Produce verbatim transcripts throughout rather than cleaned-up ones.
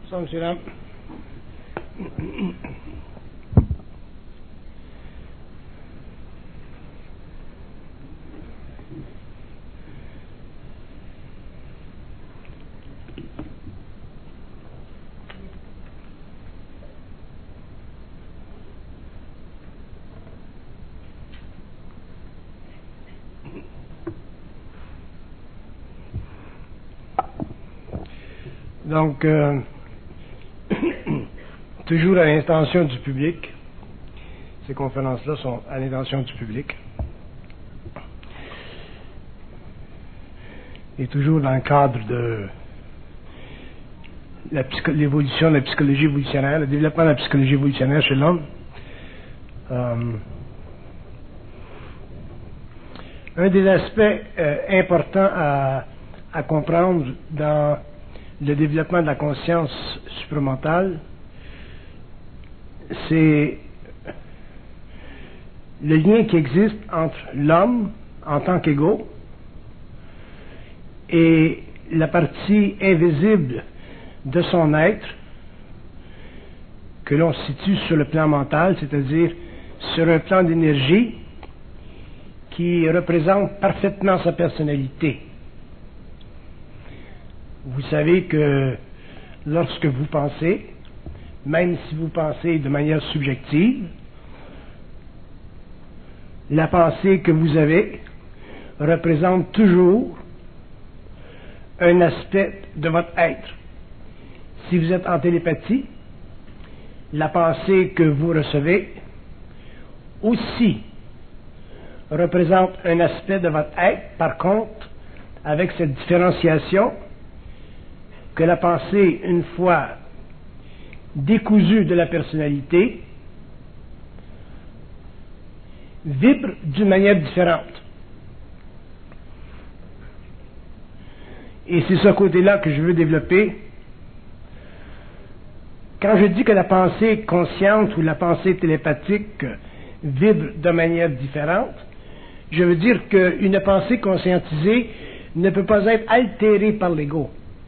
Ça, monsieur Lam. Donc, euh, toujours à l'intention du public, ces conférences-là sont à l'intention du public, et toujours dans le cadre de la psycho- l'évolution de la psychologie évolutionnaire, le développement de la psychologie évolutionnaire chez l'homme. Euh, un des aspects euh, importants à, à comprendre dans le développement de la conscience supramentale, c'est le lien qui existe entre l'homme en tant qu'ego et la partie invisible de son être que l'on situe sur le plan mental, c'est-à-dire sur un plan d'énergie qui représente parfaitement sa personnalité. Vous savez que lorsque vous pensez, même si vous pensez de manière subjective, la pensée que vous avez représente toujours un aspect de votre être. Si vous êtes en télépathie, la pensée que vous recevez aussi représente un aspect de votre être, par contre, avec cette différenciation que la pensée, une fois décousue de la personnalité, vibre d'une manière différente. Et c'est ce côté-là que je veux développer. Quand je dis que la pensée consciente ou la pensée télépathique vibre de manière différente, je veux dire qu'une pensée conscientisée ne peut pas être altérée par l'ego.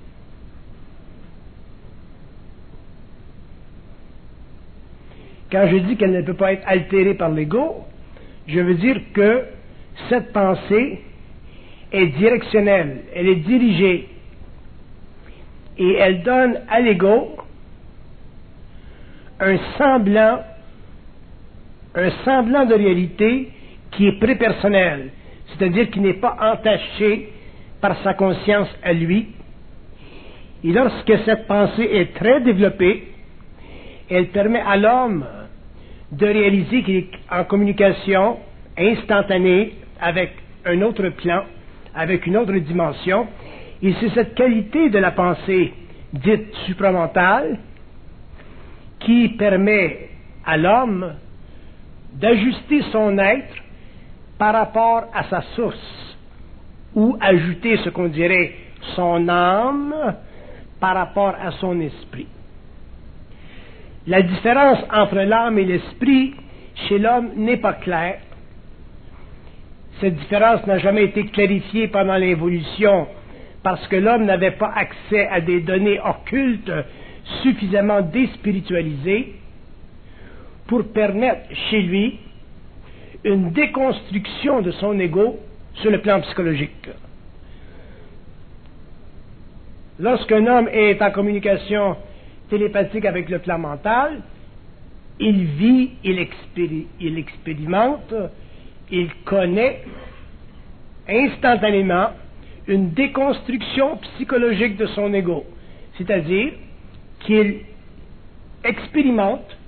Quand je dis qu'elle ne peut pas être altérée par l'ego, je veux dire que cette pensée est directionnelle, elle est dirigée, et elle donne à l'ego un semblant, un semblant de réalité qui est prépersonnel, c'est-à-dire qui n'est pas entaché par sa conscience à lui. Et lorsque cette pensée est très développée, elle permet à l'homme de réaliser qu'il est en communication instantanée avec un autre plan, avec une autre dimension. Et c'est cette qualité de la pensée dite supramentale qui permet à l'homme d'ajuster son être par rapport à sa source, ou ajouter ce qu'on dirait son âme par rapport à son esprit. La différence entre l'âme et l'esprit chez l'homme n'est pas claire. Cette différence n'a jamais été clarifiée pendant l'évolution parce que l'homme n'avait pas accès à des données occultes suffisamment déspiritualisées pour permettre chez lui une déconstruction de son ego sur le plan psychologique. Lorsqu'un homme est en communication télépathique avec le plan mental, il vit, il, expéri- il expérimente, il connaît instantanément une déconstruction psychologique de son ego, c'est-à-dire qu'il expérimente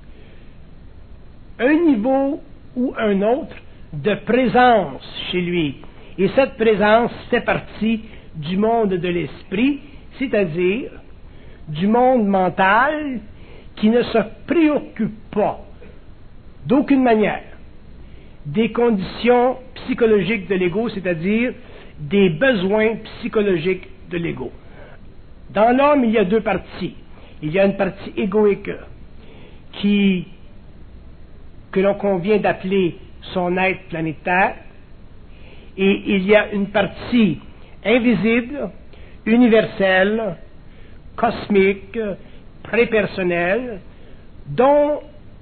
un niveau ou un autre de présence chez lui. Et cette présence fait partie du monde de l'esprit, c'est-à-dire du monde mental qui ne se préoccupe pas d'aucune manière des conditions psychologiques de l'ego, c'est-à-dire des besoins psychologiques de l'ego. Dans l'homme, il y a deux parties. Il y a une partie égoïque qui, que l'on convient d'appeler son être planétaire, et il y a une partie invisible, universelle, cosmique, prépersonnel, dont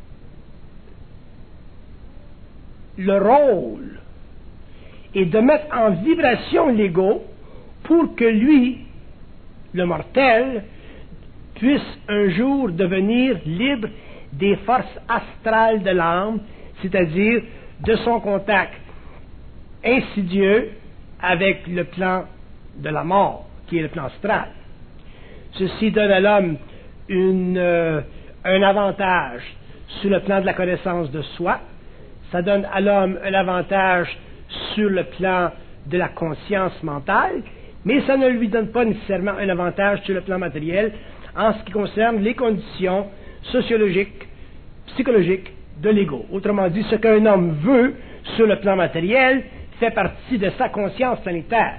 le rôle est de mettre en vibration l'ego pour que lui, le mortel, puisse un jour devenir libre des forces astrales de l'âme, c'est-à-dire de son contact insidieux avec le plan de la mort, qui est le plan astral. Ceci donne à l'homme une, euh, un avantage sur le plan de la connaissance de soi, ça donne à l'homme un avantage sur le plan de la conscience mentale, mais ça ne lui donne pas nécessairement un avantage sur le plan matériel en ce qui concerne les conditions sociologiques, psychologiques de l'ego. Autrement dit, ce qu'un homme veut sur le plan matériel fait partie de sa conscience planétaire.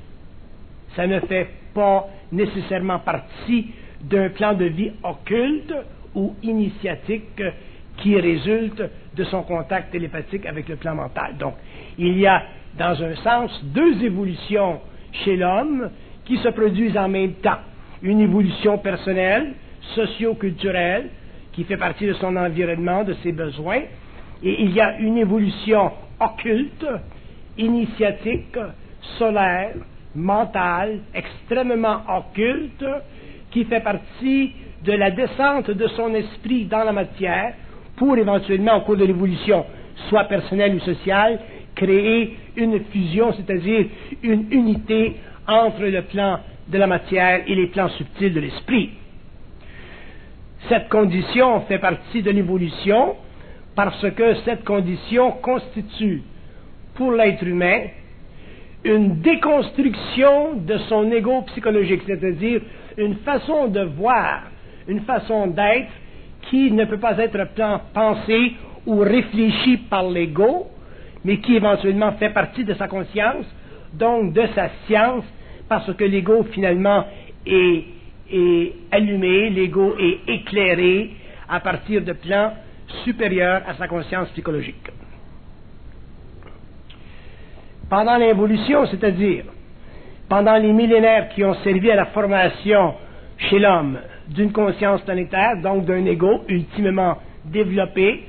Ça ne fait pas nécessairement partie d'un plan de vie occulte ou initiatique qui résulte de son contact télépathique avec le plan mental. Donc, il y a, dans un sens, deux évolutions chez l'homme qui se produisent en même temps. Une évolution personnelle, socio-culturelle, qui fait partie de son environnement, de ses besoins, et il y a une évolution occulte, initiatique, solaire, mentale, extrêmement occulte, qui fait partie de la descente de son esprit dans la matière pour éventuellement, au cours de l'évolution, soit personnelle ou sociale, créer une fusion, c'est-à-dire une unité entre le plan de la matière et les plans subtils de l'esprit. Cette condition fait partie de l'évolution parce que cette condition constitue pour l'être humain une déconstruction de son ego psychologique, c'est-à-dire une façon de voir, une façon d'être qui ne peut pas être pensée ou réfléchie par l'ego, mais qui éventuellement fait partie de sa conscience, donc de sa science, parce que l'ego finalement est, est allumé, l'ego est éclairé à partir de plans supérieurs à sa conscience psychologique. Pendant l'évolution, c'est-à-dire pendant les millénaires qui ont servi à la formation chez l'homme d'une conscience planétaire, donc d'un ego ultimement développé,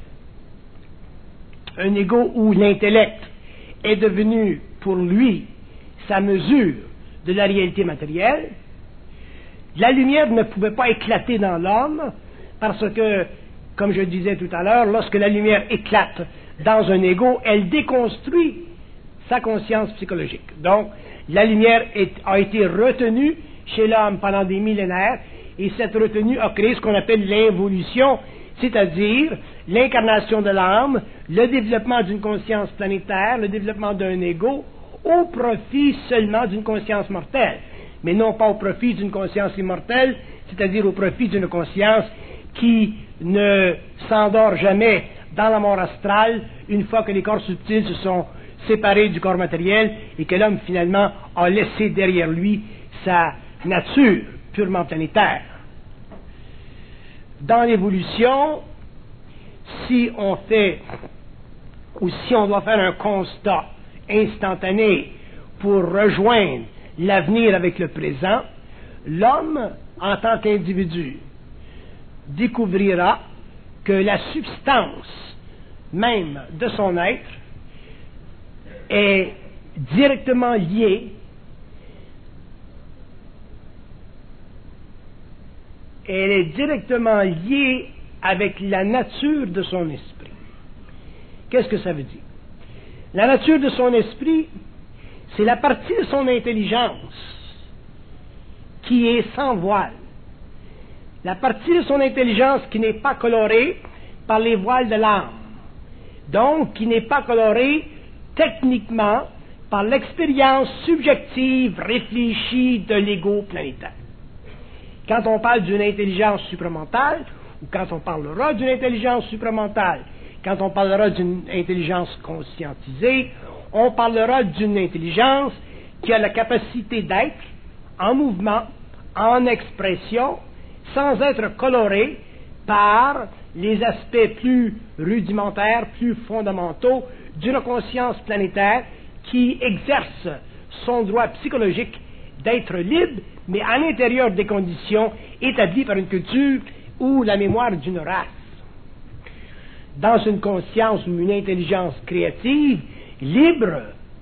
un ego où l'intellect est devenu pour lui sa mesure de la réalité matérielle, la lumière ne pouvait pas éclater dans l'homme parce que, comme je disais tout à l'heure, lorsque la lumière éclate dans un ego, elle déconstruit sa conscience psychologique. Donc, la lumière est, a été retenue chez l'homme pendant des millénaires, et cette retenue a créé ce qu'on appelle l'involution, c'est-à-dire l'incarnation de l'âme, le développement d'une conscience planétaire, le développement d'un ego, au profit seulement d'une conscience mortelle, mais non pas au profit d'une conscience immortelle, c'est-à-dire au profit d'une conscience qui ne s'endort jamais dans la mort astrale une fois que les corps subtils se sont séparés du corps matériel et que l'homme finalement a laissé derrière lui sa nature purement planétaire. Dans l'évolution, si on fait ou si on doit faire un constat instantané pour rejoindre l'avenir avec le présent, l'homme, en tant qu'individu, découvrira que la substance même de son être est directement liée elle est directement liée avec la nature de son esprit. Qu'est-ce que ça veut dire? La nature de son esprit, c'est la partie de son intelligence qui est sans voile. La partie de son intelligence qui n'est pas colorée par les voiles de l'âme. Donc, qui n'est pas colorée techniquement par l'expérience subjective réfléchie de l'ego planétaire. Quand on parle d'une intelligence supramentale, ou quand on parlera d'une intelligence supramentale, quand on parlera d'une intelligence conscientisée, on parlera d'une intelligence qui a la capacité d'être en mouvement, en expression, sans être colorée par les aspects plus rudimentaires, plus fondamentaux d'une conscience planétaire qui exerce son droit psychologique d'être libre, mais à l'intérieur des conditions établies par une culture ou la mémoire d'une race. Dans une conscience ou une intelligence créative libre,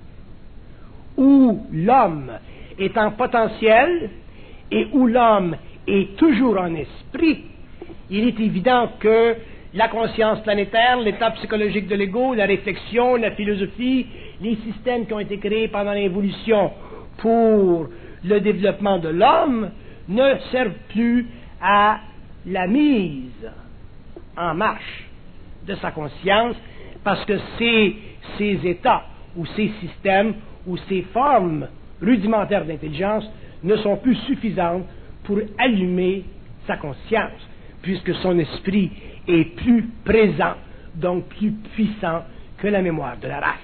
où l'homme est en potentiel et où l'homme est toujours en esprit, il est évident que la conscience planétaire, l'état psychologique de l'ego, la réflexion, la philosophie, les systèmes qui ont été créés pendant l'évolution pour le développement de l'homme ne servent plus à la mise en marche de sa conscience, parce que ces, ces états ou ces systèmes ou ces formes rudimentaires d'intelligence ne sont plus suffisantes pour allumer sa conscience, puisque son esprit est plus présent, donc plus puissant que la mémoire de la race.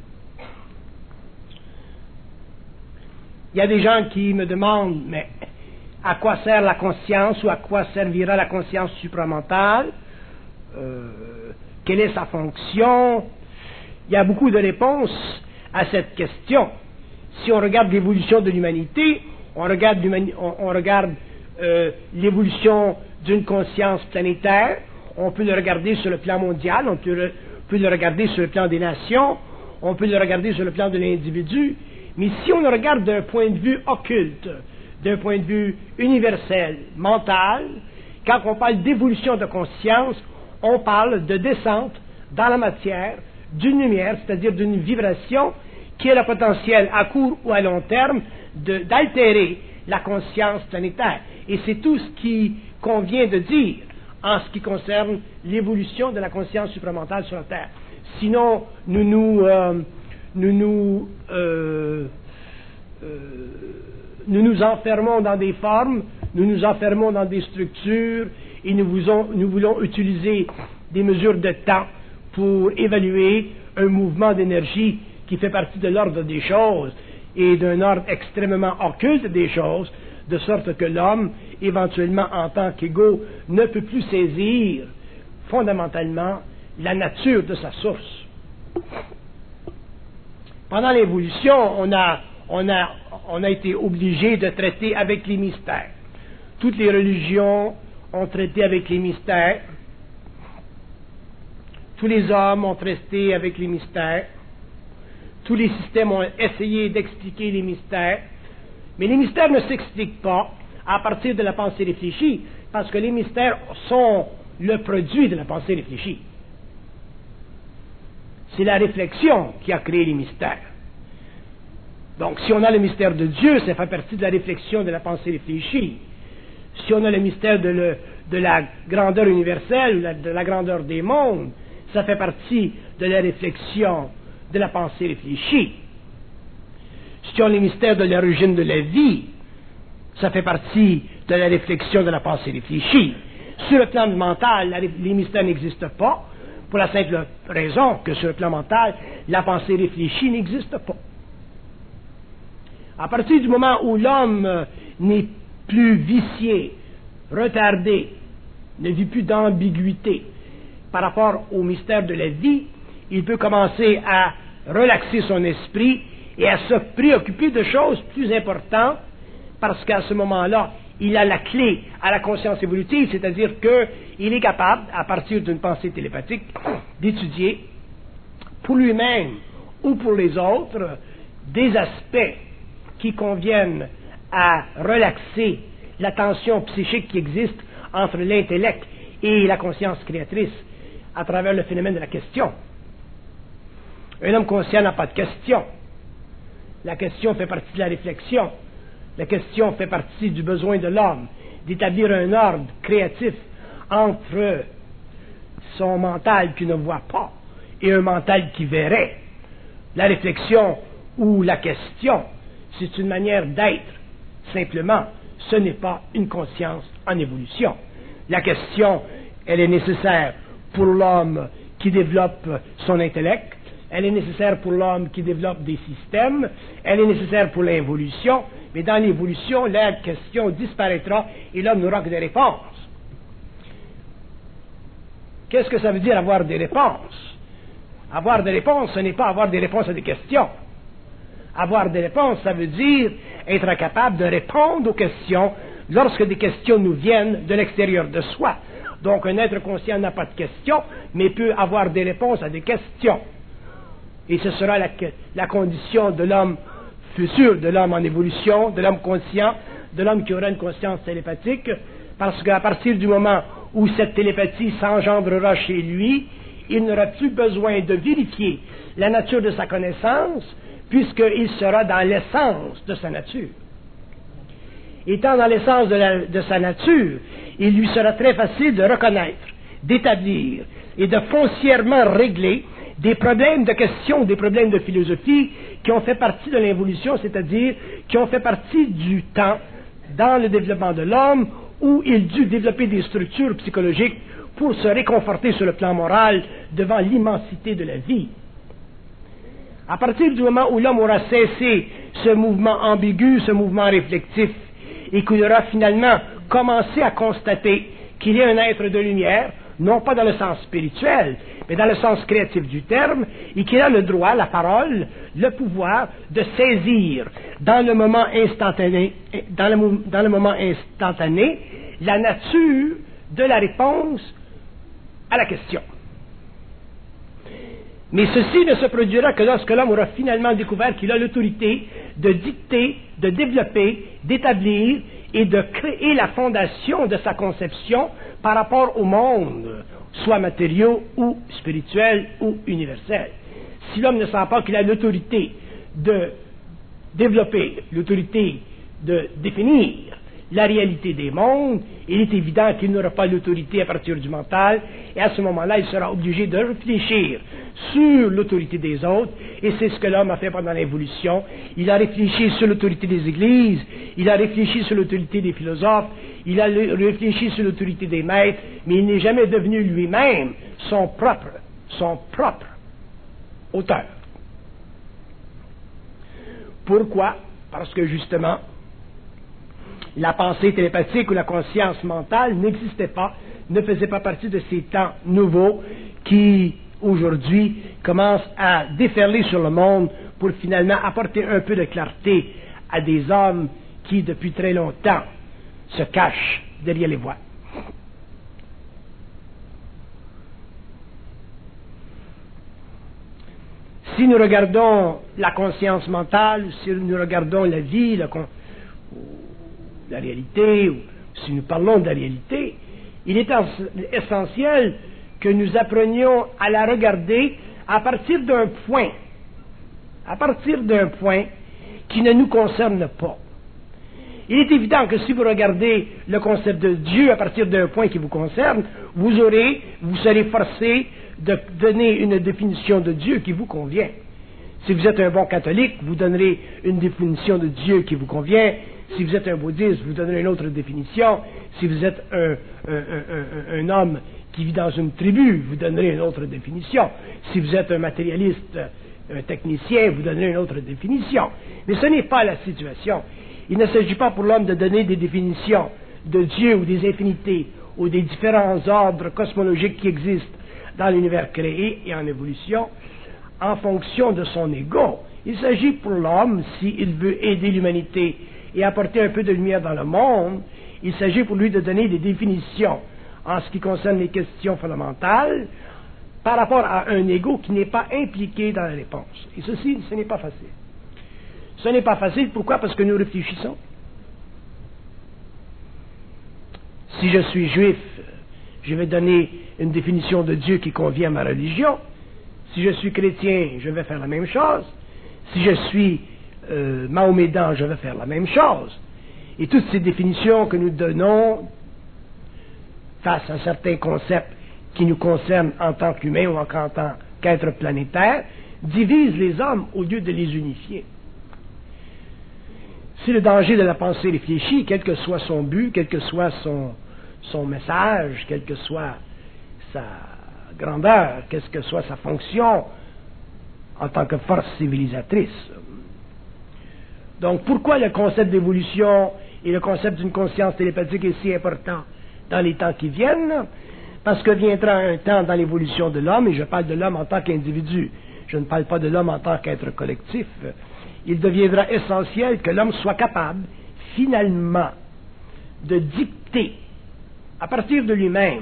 Il y a des gens qui me demandent, mais à quoi sert la conscience ou à quoi servira la conscience supramentale? Euh, quelle est sa fonction? Il y a beaucoup de réponses à cette question. Si on regarde l'évolution de l'humanité, on regarde, on, on regarde euh, l'évolution d'une conscience planétaire, on peut le regarder sur le plan mondial, on peut le, peut le regarder sur le plan des nations, on peut le regarder sur le plan de l'individu, mais si on le regarde d'un point de vue occulte, d'un point de vue universel, mental, quand on parle d'évolution de conscience, on parle de descente dans la matière d'une lumière, c'est-à-dire d'une vibration qui a le potentiel à court ou à long terme de, d'altérer la conscience planétaire. Et c'est tout ce qui convient de dire en ce qui concerne l'évolution de la conscience supramentale sur la Terre. Sinon, nous nous, euh, nous, nous, euh, euh, nous nous enfermons dans des formes, nous nous enfermons dans des structures, et nous voulons, nous voulons utiliser des mesures de temps pour évaluer un mouvement d'énergie qui fait partie de l'ordre des choses et d'un ordre extrêmement occulte des choses, de sorte que l'homme, éventuellement en tant qu'égo, ne peut plus saisir fondamentalement la nature de sa source. Pendant l'évolution, on a, on a, on a été obligé de traiter avec les mystères. Toutes les religions ont traité avec les mystères. Tous les hommes ont traité avec les mystères. Tous les systèmes ont essayé d'expliquer les mystères. Mais les mystères ne s'expliquent pas à partir de la pensée réfléchie, parce que les mystères sont le produit de la pensée réfléchie. C'est la réflexion qui a créé les mystères. Donc, si on a le mystère de Dieu, ça fait partie de la réflexion de la pensée réfléchie. Si on a le mystère de, le, de la grandeur universelle, la, de la grandeur des mondes, ça fait partie de la réflexion de la pensée réfléchie. Si on a le mystère de l'origine de la vie, ça fait partie de la réflexion de la pensée réfléchie. Sur le plan mental, la, les mystères n'existent pas, pour la simple raison que sur le plan mental, la pensée réfléchie n'existe pas. À partir du moment où l'homme n'est plus vicié, retardé, ne vit plus d'ambiguïté par rapport au mystère de la vie, il peut commencer à relaxer son esprit et à se préoccuper de choses plus importantes, parce qu'à ce moment-là, il a la clé à la conscience évolutive, c'est-à-dire qu'il est capable, à partir d'une pensée télépathique, d'étudier pour lui-même ou pour les autres des aspects qui conviennent à relaxer la tension psychique qui existe entre l'intellect et la conscience créatrice à travers le phénomène de la question. Un homme conscient n'a pas de question. La question fait partie de la réflexion. La question fait partie du besoin de l'homme d'établir un ordre créatif entre son mental qui ne voit pas et un mental qui verrait. La réflexion ou la question, c'est une manière d'être. Simplement, ce n'est pas une conscience en évolution. La question, elle est nécessaire pour l'homme qui développe son intellect, elle est nécessaire pour l'homme qui développe des systèmes, elle est nécessaire pour l'évolution, mais dans l'évolution, la question disparaîtra et l'homme n'aura que des réponses. Qu'est-ce que ça veut dire avoir des réponses? Avoir des réponses, ce n'est pas avoir des réponses à des questions. Avoir des réponses, ça veut dire être capable de répondre aux questions lorsque des questions nous viennent de l'extérieur de soi. Donc, un être conscient n'a pas de questions, mais peut avoir des réponses à des questions. Et ce sera la, la condition de l'homme futur, de l'homme en évolution, de l'homme conscient, de l'homme qui aura une conscience télépathique, parce qu'à partir du moment où cette télépathie s'engendrera chez lui, il n'aura plus besoin de vérifier la nature de sa connaissance, puisqu'il sera dans l'essence de sa nature. Étant dans l'essence de, la, de sa nature, il lui sera très facile de reconnaître, d'établir et de foncièrement régler des problèmes de questions, des problèmes de philosophie qui ont fait partie de l'évolution, c'est-à-dire qui ont fait partie du temps dans le développement de l'homme où il dut développer des structures psychologiques pour se réconforter sur le plan moral devant l'immensité de la vie. À partir du moment où l'homme aura cessé ce mouvement ambigu, ce mouvement réflexif, et qu'il aura finalement commencé à constater qu'il y a un être de lumière, non pas dans le sens spirituel, mais dans le sens créatif du terme, et qu'il a le droit, la parole, le pouvoir de saisir dans le moment instantané, dans le, dans le moment instantané, la nature de la réponse à la question. Mais ceci ne se produira que lorsque l'homme aura finalement découvert qu'il a l'autorité de dicter, de développer, d'établir et de créer la fondation de sa conception par rapport au monde, soit matériaux ou spirituels ou universels. Si l'homme ne sent pas qu'il a l'autorité de développer, l'autorité de définir la réalité des mondes, il est évident qu'il n'aura pas l'autorité à partir du mental, et à ce moment-là, il sera obligé de réfléchir sur l'autorité des autres, et c'est ce que l'homme a fait pendant l'évolution. Il a réfléchi sur l'autorité des églises, il a réfléchi sur l'autorité des philosophes, il a réfléchi sur l'autorité des maîtres, mais il n'est jamais devenu lui-même son propre, son propre auteur. Pourquoi? Parce que justement, la pensée télépathique ou la conscience mentale n'existait pas, ne faisait pas partie de ces temps nouveaux qui, aujourd'hui, commencent à déferler sur le monde pour finalement apporter un peu de clarté à des hommes qui, depuis très longtemps, se cachent derrière les voiles. Si nous regardons la conscience mentale, si nous regardons la vie, la con- la réalité, ou si nous parlons de la réalité, il est essentiel que nous apprenions à la regarder à partir d'un point, à partir d'un point qui ne nous concerne pas. Il est évident que si vous regardez le concept de Dieu à partir d'un point qui vous concerne, vous aurez, vous serez forcé de donner une définition de Dieu qui vous convient. Si vous êtes un bon catholique, vous donnerez une définition de Dieu qui vous convient. Si vous êtes un bouddhiste, vous donnerez une autre définition. Si vous êtes un, un, un, un, un homme qui vit dans une tribu, vous donnerez une autre définition. Si vous êtes un matérialiste, un technicien, vous donnerez une autre définition. Mais ce n'est pas la situation. Il ne s'agit pas pour l'homme de donner des définitions de Dieu ou des infinités ou des différents ordres cosmologiques qui existent dans l'univers créé et en évolution en fonction de son ego. Il s'agit pour l'homme, s'il veut aider l'humanité et apporter un peu de lumière dans le monde, il s'agit pour lui de donner des définitions en ce qui concerne les questions fondamentales par rapport à un ego qui n'est pas impliqué dans la réponse. Et ceci, ce n'est pas facile. Ce n'est pas facile, pourquoi? Parce que nous réfléchissons. Si je suis juif, je vais donner une définition de Dieu qui convient à ma religion. Si je suis chrétien, je vais faire la même chose. Si je suis euh, mahomédan, je vais faire la même chose. Et toutes ces définitions que nous donnons face à certains concepts qui nous concernent en tant qu'humains ou en tant qu'êtres planétaires, divisent les hommes au lieu de les unifier. C'est le danger de la pensée réfléchie, quel que soit son but, quel que soit son, son message, quelle que soit sa grandeur, quelle que soit sa fonction en tant que force civilisatrice. Donc, pourquoi le concept d'évolution et le concept d'une conscience télépathique est si important dans les temps qui viennent? Parce que viendra un temps dans l'évolution de l'homme, et je parle de l'homme en tant qu'individu, je ne parle pas de l'homme en tant qu'être collectif. il deviendra essentiel que l'homme soit capable, finalement, de dicter, à partir de lui-même,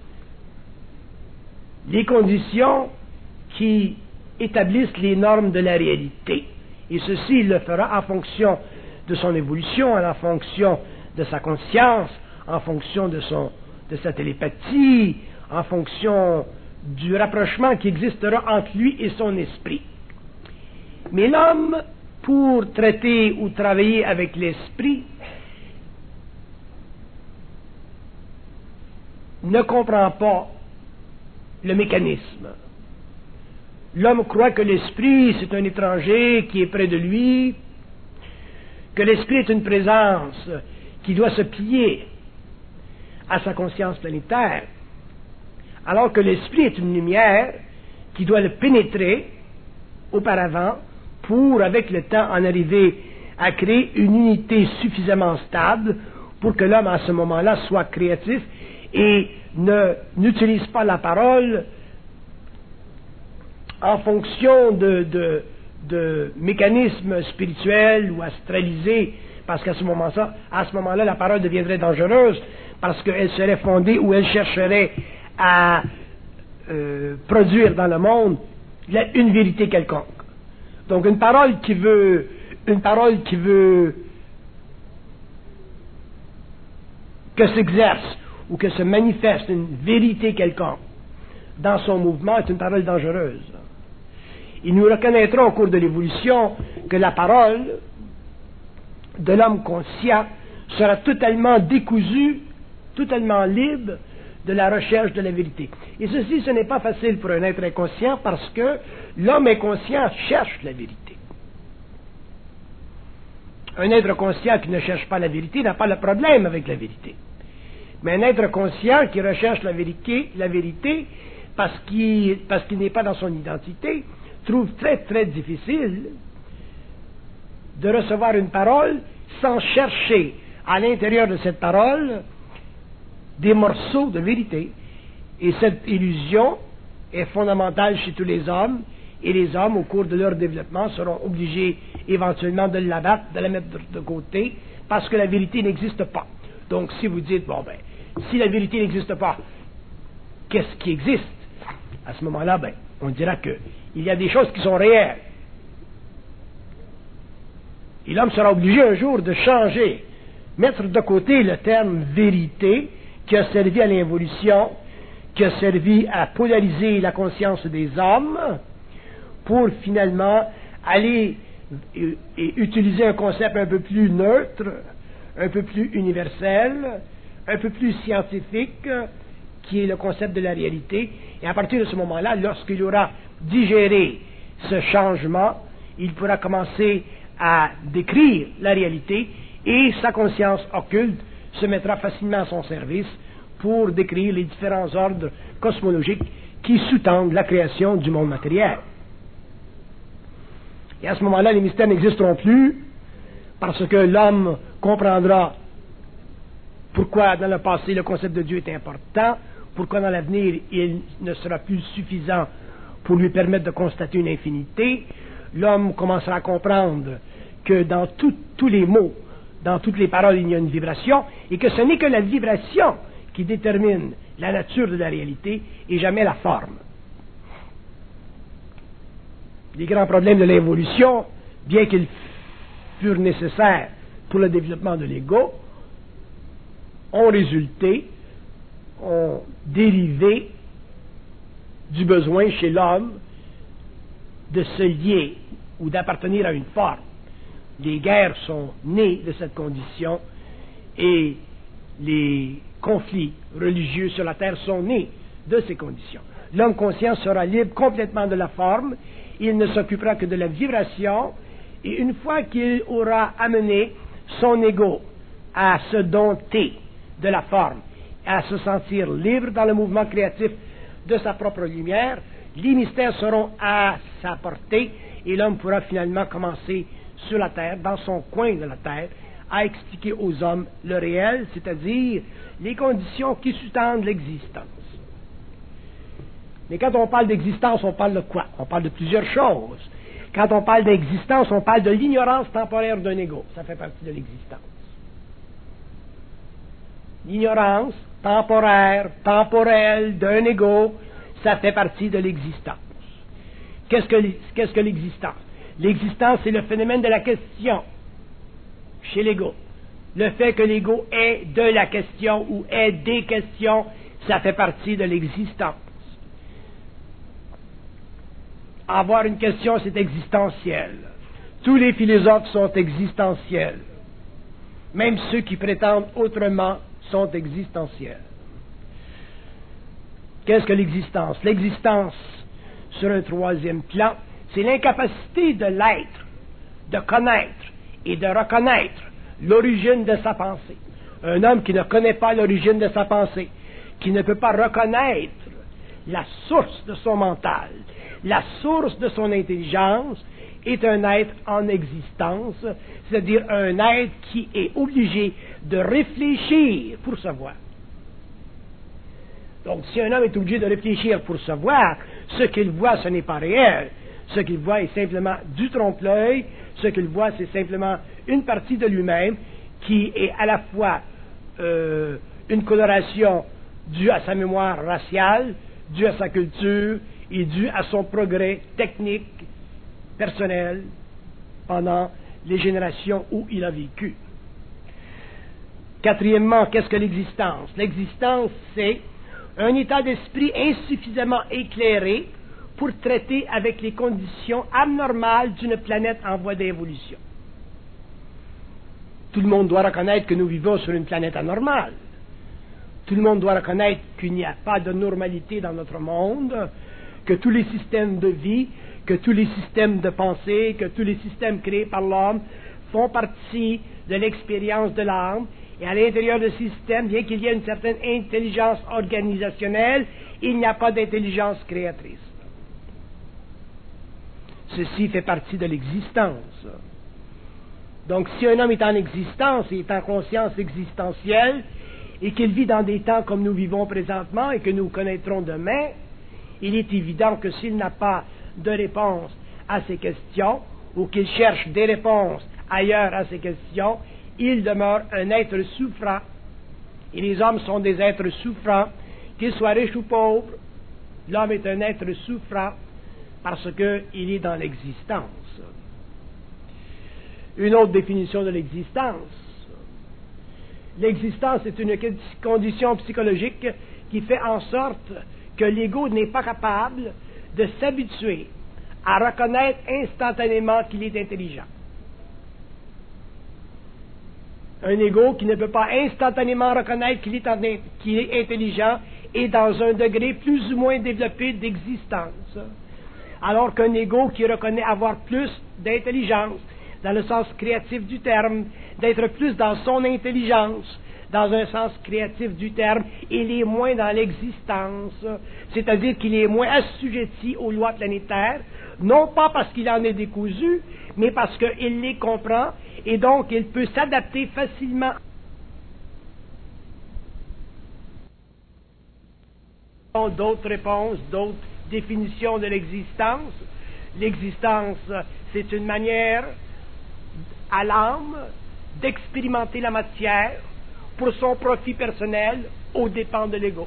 les conditions qui établissent les normes de la réalité. Et ceci, il le fera en fonction de son évolution, en fonction de sa conscience, en fonction de, son, de sa télépathie, en fonction du rapprochement qui existera entre lui et son esprit. Mais l'homme, pour traiter ou travailler avec l'esprit, ne comprend pas le mécanisme. L'homme croit que l'esprit, c'est un étranger qui est près de lui, que l'esprit est une présence qui doit se plier à sa conscience planétaire, alors que l'esprit est une lumière qui doit le pénétrer auparavant pour, avec le temps, en arriver à créer une unité suffisamment stable pour que l'homme, à ce moment-là, soit créatif et ne, n'utilise pas la parole en fonction de, de, de mécanismes spirituels ou astralisés, parce qu'à ce moment-là, à ce moment-là, la parole deviendrait dangereuse, parce qu'elle serait fondée ou elle chercherait à euh, produire dans le monde une vérité quelconque. Donc une parole qui veut, une parole qui veut que s'exerce ou que se manifeste une vérité quelconque dans son mouvement est une parole dangereuse. Et nous reconnaîtrons au cours de l'évolution que la parole de l'homme conscient sera totalement décousue, totalement libre de la recherche de la vérité. Et ceci, ce n'est pas facile pour un être inconscient parce que l'homme inconscient cherche la vérité. Un être conscient qui ne cherche pas la vérité n'a pas le problème avec la vérité. Mais un être conscient qui recherche la vérité, la vérité parce qu'il, parce qu'il n'est pas dans son identité, trouve très très difficile de recevoir une parole sans chercher à l'intérieur de cette parole des morceaux de vérité. Et cette illusion est fondamentale chez tous les hommes, et les hommes, au cours de leur développement, seront obligés éventuellement de l'abattre, de la mettre de côté, parce que la vérité n'existe pas. Donc si vous dites, bon ben, si la vérité n'existe pas, qu'est-ce qui existe? À ce moment-là, ben, on dira que il y a des choses qui sont réelles. Et l'homme sera obligé un jour de changer, mettre de côté le terme vérité qui a servi à l'évolution, qui a servi à polariser la conscience des hommes, pour finalement aller et, et utiliser un concept un peu plus neutre, un peu plus universel, un peu plus scientifique, qui est le concept de la réalité. Et à partir de ce moment-là, lorsqu'il aura digéré ce changement, il pourra commencer à décrire la réalité et sa conscience occulte se mettra facilement à son service pour décrire les différents ordres cosmologiques qui sous-tendent la création du monde matériel. Et à ce moment-là, les mystères n'existeront plus parce que l'homme comprendra pourquoi dans le passé le concept de Dieu est important, pourquoi dans l'avenir il ne sera plus suffisant pour lui permettre de constater une infinité. L'homme commencera à comprendre que dans tout, tous les mots, dans toutes les paroles, il y a une vibration, et que ce n'est que la vibration qui détermine la nature de la réalité et jamais la forme. Les grands problèmes de l'évolution, bien qu'ils furent nécessaires pour le développement de l'ego, ont résulté, ont dérivé du besoin chez l'homme de se lier ou d'appartenir à une forme. Les guerres sont nées de cette condition et les conflits religieux sur la terre sont nés de ces conditions. L'homme conscient sera libre complètement de la forme, il ne s'occupera que de la vibration, et une fois qu'il aura amené son ego à se dompter de la forme, à se sentir libre dans le mouvement créatif de sa propre lumière, les mystères seront à sa portée et l'homme pourra finalement commencer sur la terre, dans son coin de la terre, à expliquer aux hommes le réel, c'est-à-dire les conditions qui sous-tendent l'existence. Mais quand on parle d'existence, on parle de quoi? On parle de plusieurs choses. Quand on parle d'existence, on parle de l'ignorance temporaire d'un ego. Ça fait partie de l'existence. L'ignorance temporaire, temporelle d'un ego, ça fait partie de l'existence. Qu'est-ce que, qu'est-ce que l'existence? L'existence, c'est le phénomène de la question chez l'ego. Le fait que l'ego est de la question ou est des questions, ça fait partie de l'existence. Avoir une question, c'est existentiel. Tous les philosophes sont existentiels. Même ceux qui prétendent autrement sont existentiels. Qu'est-ce que l'existence? L'existence, sur un troisième plan, c'est l'incapacité de l'être, de connaître et de reconnaître l'origine de sa pensée. Un homme qui ne connaît pas l'origine de sa pensée, qui ne peut pas reconnaître la source de son mental, la source de son intelligence, est un être en existence, c'est-à-dire un être qui est obligé de réfléchir pour savoir. Donc, si un homme est obligé de réfléchir pour savoir, ce qu'il voit, ce n'est pas réel. Ce qu'il voit est simplement du trompe-l'œil. Ce qu'il voit, c'est simplement une partie de lui-même qui est à la fois euh, une coloration due à sa mémoire raciale, due à sa culture et due à son progrès technique, personnel, pendant les générations où il a vécu. Quatrièmement, qu'est-ce que l'existence? L'existence, c'est un état d'esprit insuffisamment éclairé pour traiter avec les conditions abnormales d'une planète en voie d'évolution. Tout le monde doit reconnaître que nous vivons sur une planète anormale. Tout le monde doit reconnaître qu'il n'y a pas de normalité dans notre monde, que tous les systèmes de vie, que tous les systèmes de pensée, que tous les systèmes créés par l'homme font partie de l'expérience de l'âme. Et à l'intérieur de ces systèmes, bien qu'il y ait une certaine intelligence organisationnelle, il n'y a pas d'intelligence créatrice. Ceci fait partie de l'existence. Donc, si un homme est en existence et est en conscience existentielle, et qu'il vit dans des temps comme nous vivons présentement et que nous connaîtrons demain, il est évident que s'il n'a pas de réponse à ces questions, ou qu'il cherche des réponses ailleurs à ces questions, il demeure un être souffrant. Et les hommes sont des êtres souffrants, qu'ils soient riches ou pauvres. L'homme est un être souffrant parce qu'il est dans l'existence. Une autre définition de l'existence. L'existence est une condition psychologique qui fait en sorte que l'ego n'est pas capable de s'habituer à reconnaître instantanément qu'il est intelligent. Un ego qui ne peut pas instantanément reconnaître qu'il est, qu'il est intelligent est dans un degré plus ou moins développé d'existence. Alors qu'un ego qui reconnaît avoir plus d'intelligence, dans le sens créatif du terme, d'être plus dans son intelligence, dans un sens créatif du terme, il est moins dans l'existence, c'est-à-dire qu'il est moins assujetti aux lois planétaires, non pas parce qu'il en est décousu, mais parce qu'il les comprend, et donc il peut s'adapter facilement d'autres réponses, d'autres définitions de l'existence. L'existence, c'est une manière à l'âme d'expérimenter la matière pour son profit personnel aux dépens de l'ego.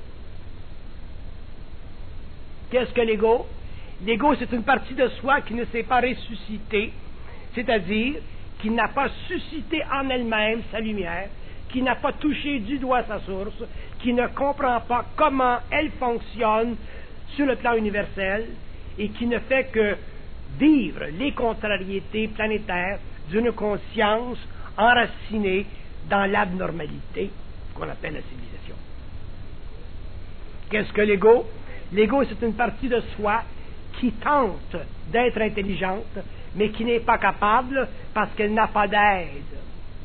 Qu'est-ce que l'ego? L'ego, c'est une partie de soi qui ne s'est pas ressuscitée, c'est-à-dire qui n'a pas suscité en elle-même sa lumière, qui n'a pas touché du doigt sa source, qui ne comprend pas comment elle fonctionne sur le plan universel et qui ne fait que vivre les contrariétés planétaires d'une conscience enracinée dans l'abnormalité qu'on appelle la civilisation. Qu'est-ce que l'ego? L'ego, c'est une partie de soi qui tente d'être intelligente, mais qui n'est pas capable parce qu'elle n'a pas d'aide.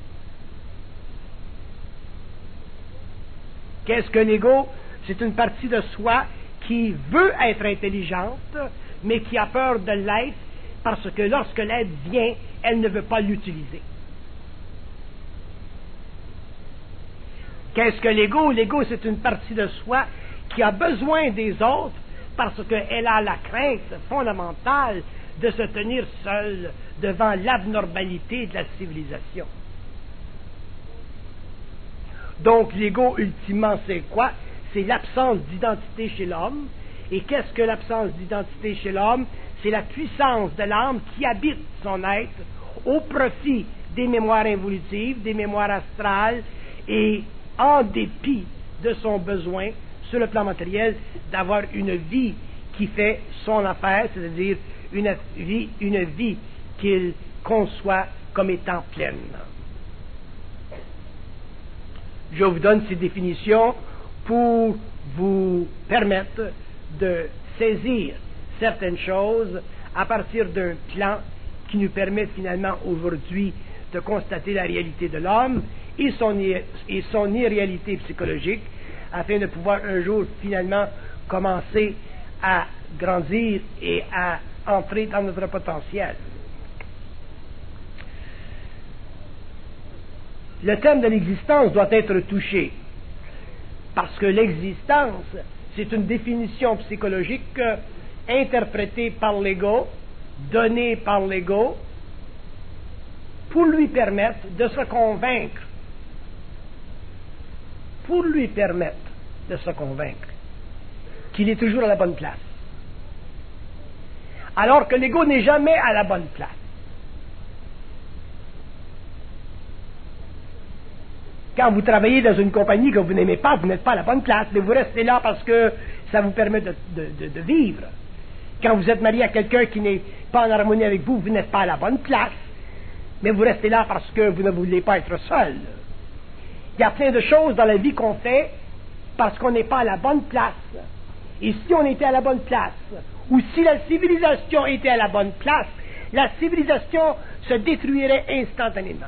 Qu'est-ce que l'ego? C'est une partie de soi qui veut être intelligente, mais qui a peur de l'être parce que lorsque l'aide vient, elle ne veut pas l'utiliser. Qu'est-ce que l'ego? L'ego, c'est une partie de soi qui a besoin des autres parce qu'elle a la crainte fondamentale de se tenir seul devant l'abnormalité de la civilisation. Donc l'ego, ultimement, c'est quoi? C'est l'absence d'identité chez l'homme. Et qu'est-ce que l'absence d'identité chez l'homme? C'est la puissance de l'âme qui habite son être au profit des mémoires involutives, des mémoires astrales, et en dépit de son besoin, sur le plan matériel, d'avoir une vie qui fait son affaire, c'est-à-dire une vie, une vie qu'il conçoit comme étant pleine. Je vous donne ces définitions pour vous permettre de saisir certaines choses à partir d'un plan qui nous permet finalement aujourd'hui de constater la réalité de l'homme et son, et son irréalité psychologique, afin de pouvoir un jour finalement commencer à grandir et à entrer dans notre potentiel. Le thème de l'existence doit être touché, parce que l'existence, c'est une définition psychologique interprétée par l'ego, donnée par l'ego, pour lui permettre de se convaincre, pour lui permettre de se convaincre qu'il est toujours à la bonne place. Alors que l'ego n'est jamais à la bonne place. Quand vous travaillez dans une compagnie que vous n'aimez pas, vous n'êtes pas à la bonne place, mais vous restez là parce que ça vous permet de, de, de, de vivre. Quand vous êtes marié à quelqu'un qui n'est pas en harmonie avec vous, vous n'êtes pas à la bonne place, mais vous restez là parce que vous ne voulez pas être seul. Il y a plein de choses dans la vie qu'on fait parce qu'on n'est pas à la bonne place. Et si on était à la bonne place, ou si la civilisation était à la bonne place, la civilisation se détruirait instantanément.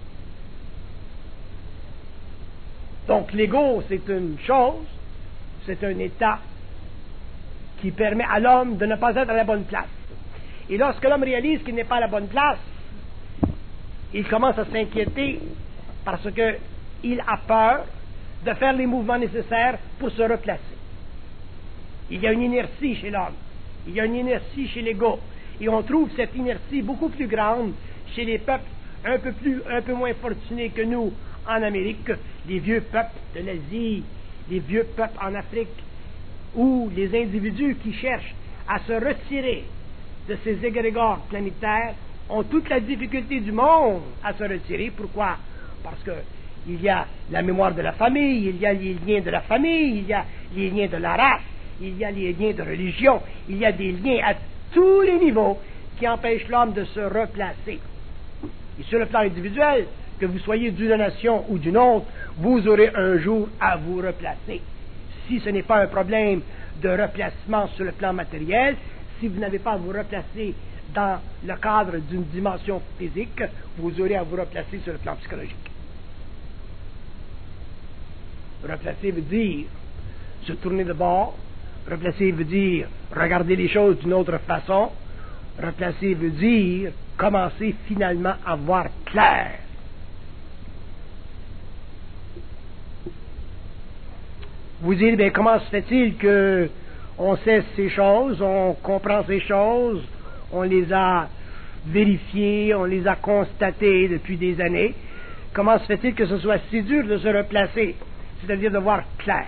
Donc l'ego, c'est une chose, c'est un état qui permet à l'homme de ne pas être à la bonne place. Et lorsque l'homme réalise qu'il n'est pas à la bonne place, il commence à s'inquiéter parce qu'il a peur de faire les mouvements nécessaires pour se replacer. Il y a une inertie chez l'homme, il y a une inertie chez l'ego, et on trouve cette inertie beaucoup plus grande chez les peuples un peu plus, un peu moins fortunés que nous en Amérique, les vieux peuples de l'Asie, les vieux peuples en Afrique, où les individus qui cherchent à se retirer de ces égrégores planétaires ont toute la difficulté du monde à se retirer. Pourquoi? Parce que il y a la mémoire de la famille, il y a les liens de la famille, il y a les liens de la race, il y a les liens de religion, il y a des liens à tous les niveaux qui empêchent l'homme de se replacer. Et sur le plan individuel, que vous soyez d'une nation ou d'une autre, vous aurez un jour à vous replacer. Si ce n'est pas un problème de replacement sur le plan matériel, si vous n'avez pas à vous replacer dans le cadre d'une dimension physique, vous aurez à vous replacer sur le plan psychologique. Replacer veut dire se tourner de bord. Replacer veut dire regarder les choses d'une autre façon. Replacer veut dire commencer finalement à voir clair. Vous dites, bien, comment se fait-il que on sait ces choses, on comprend ces choses, on les a vérifiées, on les a constatées depuis des années. Comment se fait-il que ce soit si dur de se replacer, c'est-à-dire de voir clair?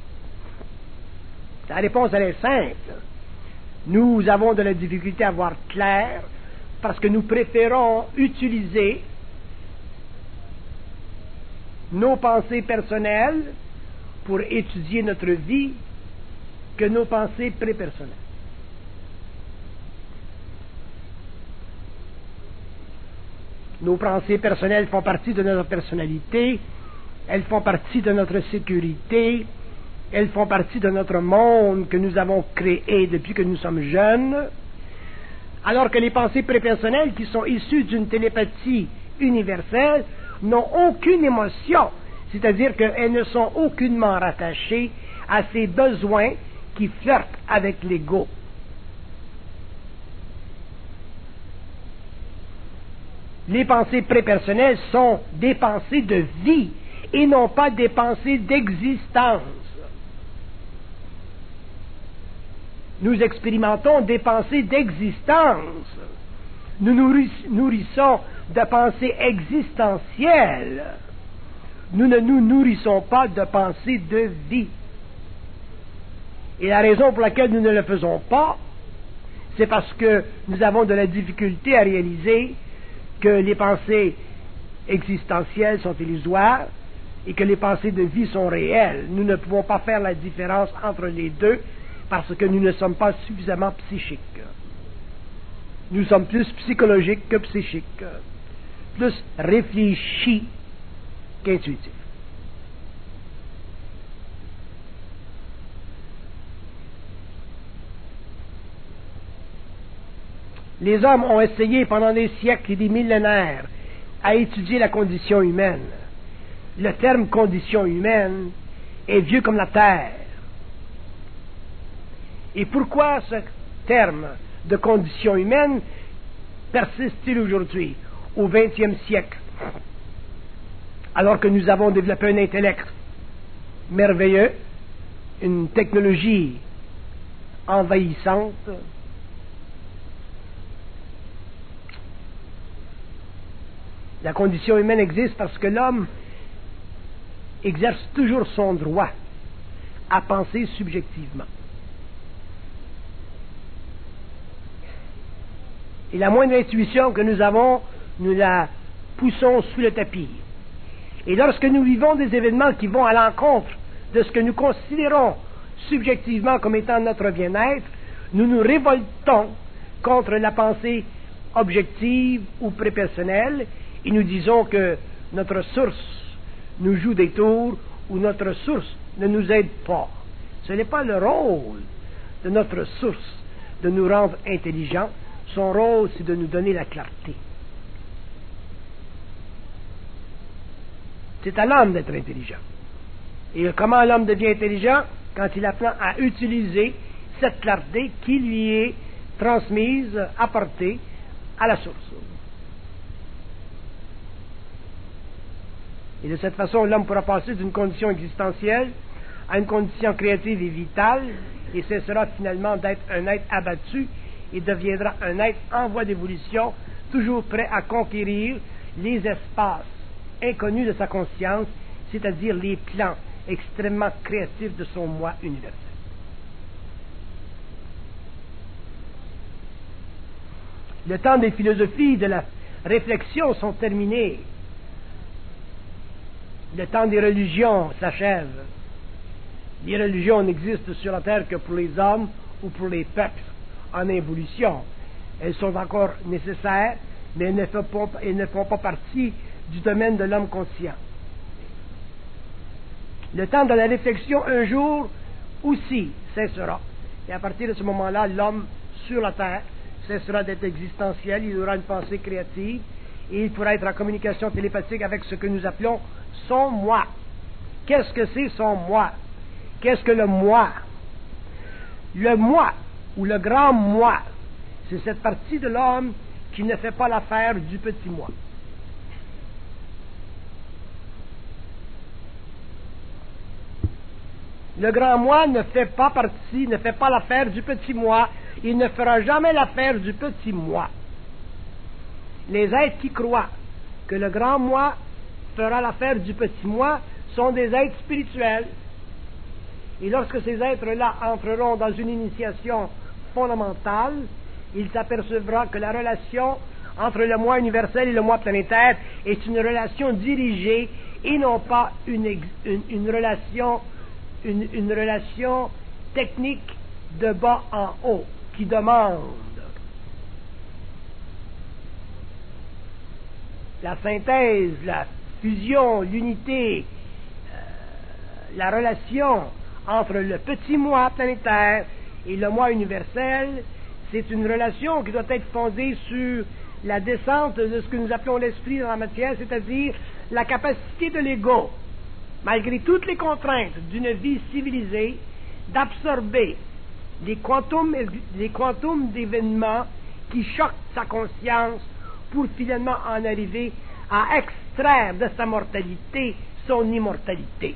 La réponse, elle est simple. Nous avons de la difficulté à voir clair parce que nous préférons utiliser nos pensées personnelles pour étudier notre vie que nos pensées prépersonnelles. Nos pensées personnelles font partie de notre personnalité, elles font partie de notre sécurité, elles font partie de notre monde que nous avons créé depuis que nous sommes jeunes, alors que les pensées prépersonnelles qui sont issues d'une télépathie universelle n'ont aucune émotion, c'est-à-dire qu'elles ne sont aucunement rattachées à ces besoins qui flirtent avec l'ego. Les pensées prépersonnelles sont des pensées de vie et non pas des pensées d'existence. nous expérimentons des pensées d'existence. Nous nous nourrissons de pensées existentielles. Nous ne nous nourrissons pas de pensées de vie. Et la raison pour laquelle nous ne le faisons pas, c'est parce que nous avons de la difficulté à réaliser que les pensées existentielles sont illusoires et que les pensées de vie sont réelles. Nous ne pouvons pas faire la différence entre les deux parce que nous ne sommes pas suffisamment psychiques. Nous sommes plus psychologiques que psychiques, plus réfléchis qu'intuitifs. Les hommes ont essayé pendant des siècles et des millénaires à étudier la condition humaine. Le terme condition humaine est vieux comme la terre. Et pourquoi ce terme de condition humaine persiste-t-il aujourd'hui, au vingtième siècle, alors que nous avons développé un intellect merveilleux, une technologie envahissante? La condition humaine existe parce que l'homme exerce toujours son droit à penser subjectivement. Et la moindre intuition que nous avons, nous la poussons sous le tapis. Et lorsque nous vivons des événements qui vont à l'encontre de ce que nous considérons subjectivement comme étant notre bien-être, nous nous révoltons contre la pensée objective ou prépersonnelle et nous disons que notre source nous joue des tours ou notre source ne nous aide pas. Ce n'est pas le rôle de notre source de nous rendre intelligents. Son rôle, c'est de nous donner la clarté. C'est à l'homme d'être intelligent. Et comment l'homme devient intelligent? Quand il apprend à utiliser cette clarté qui lui est transmise, apportée à la source. Et de cette façon, l'homme pourra passer d'une condition existentielle à une condition créative et vitale, et cessera finalement d'être un être abattu et deviendra un être en voie d'évolution, toujours prêt à conquérir les espaces inconnus de sa conscience, c'est-à-dire les plans extrêmement créatifs de son moi universel. Le temps des philosophies de la réflexion sont terminés. Le temps des religions s'achève. Les religions n'existent sur la terre que pour les hommes ou pour les peuples en évolution. Elles sont encore nécessaires, mais elles ne font pas, elles ne font pas partie du domaine de l'homme conscient. Le temps de la réflexion, un jour, aussi cessera. Et à partir de ce moment-là, l'homme sur la terre cessera d'être existentiel, il aura une pensée créative, et il pourra être en communication télépathique avec ce que nous appelons son moi. Qu'est-ce que c'est son moi? Qu'est-ce que le moi? Le moi, ou le grand moi, c'est cette partie de l'homme qui ne fait pas l'affaire du petit moi. Le grand moi ne fait pas partie, ne fait pas l'affaire du petit moi. Il ne fera jamais l'affaire du petit moi. Les êtres qui croient que le grand moi fera l'affaire du petit moi sont des êtres spirituels. Et lorsque ces êtres-là entreront dans une initiation fondamentale, ils s'apercevront que la relation entre le moi universel et le moi planétaire est une relation dirigée et non pas une, une, une relation Une, une relation technique de bas en haut qui demande la synthèse, la fusion, l'unité, euh, la relation entre le petit moi planétaire et le moi universel. C'est une relation qui doit être fondée sur la descente de ce que nous appelons l'esprit dans la matière, c'est-à-dire la capacité de l'ego, malgré toutes les contraintes d'une vie civilisée, d'absorber les quantums, les quantums d'événements qui choquent sa conscience pour finalement en arriver à extraire de sa mortalité son immortalité.